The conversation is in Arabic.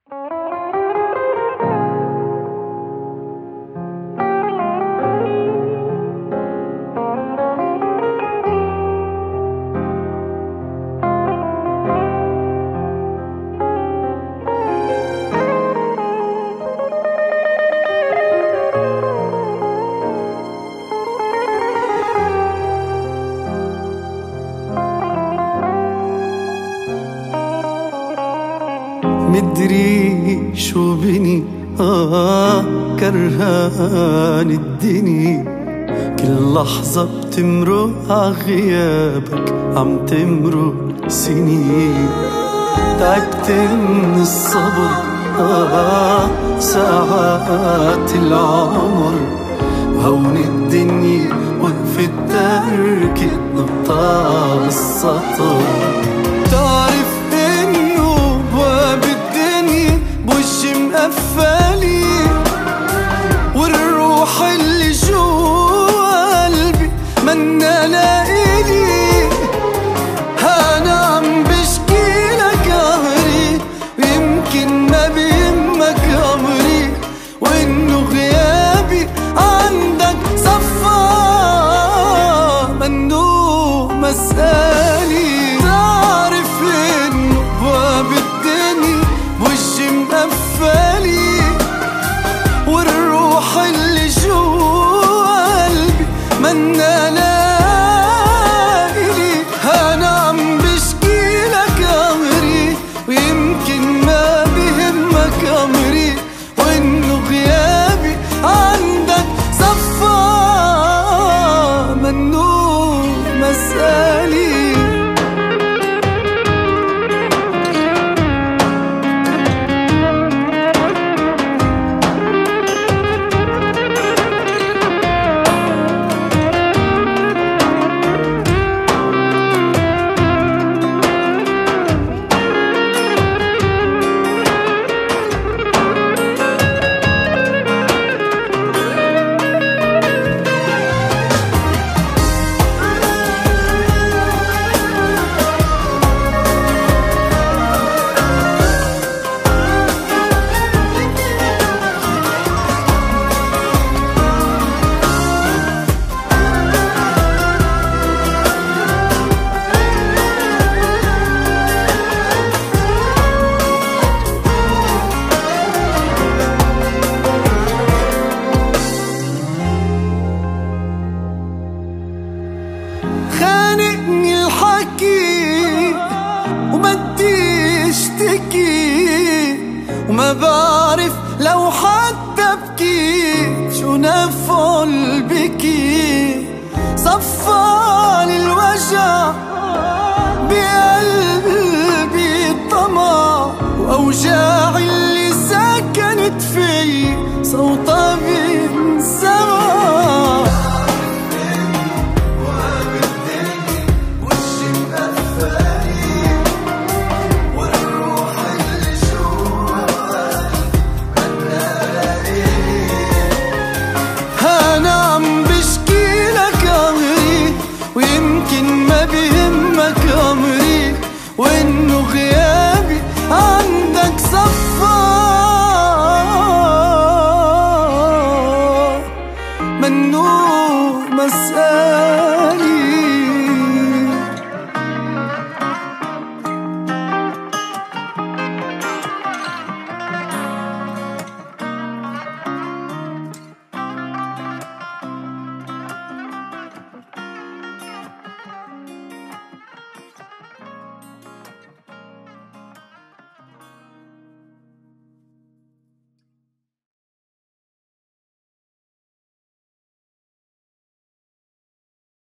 مدري شو بني كرهان الدني، كل لحظة بتمرق عغيابك عم تمرق سنين. تعبت من الصبر ساعات العمر، وهون الدنيا وقفت تركت نقطة بالسطر. تعرف انه بواب الدنيا بوشي مقفلي، والروح اللي جوا قلبي منا لإلي. انا عم بشكي لك قهري، ويمكن ما بيهمك امري، وانه غيابي عندك صفى منه مسألي. تعرف انه بواب الدنيا بوشي مقفلي، والروح اللي جوا قلبي منا لإلي. انا عم بشكي لك امري، ويمكن ما بيهمك امري، وانه غيابي عندك صفى منه مسألي. خانقني الحكي وبدي اشتكي، وما بعرف لو حتى بكيت شو نفعل بكي. صفالي الوجع بقلبي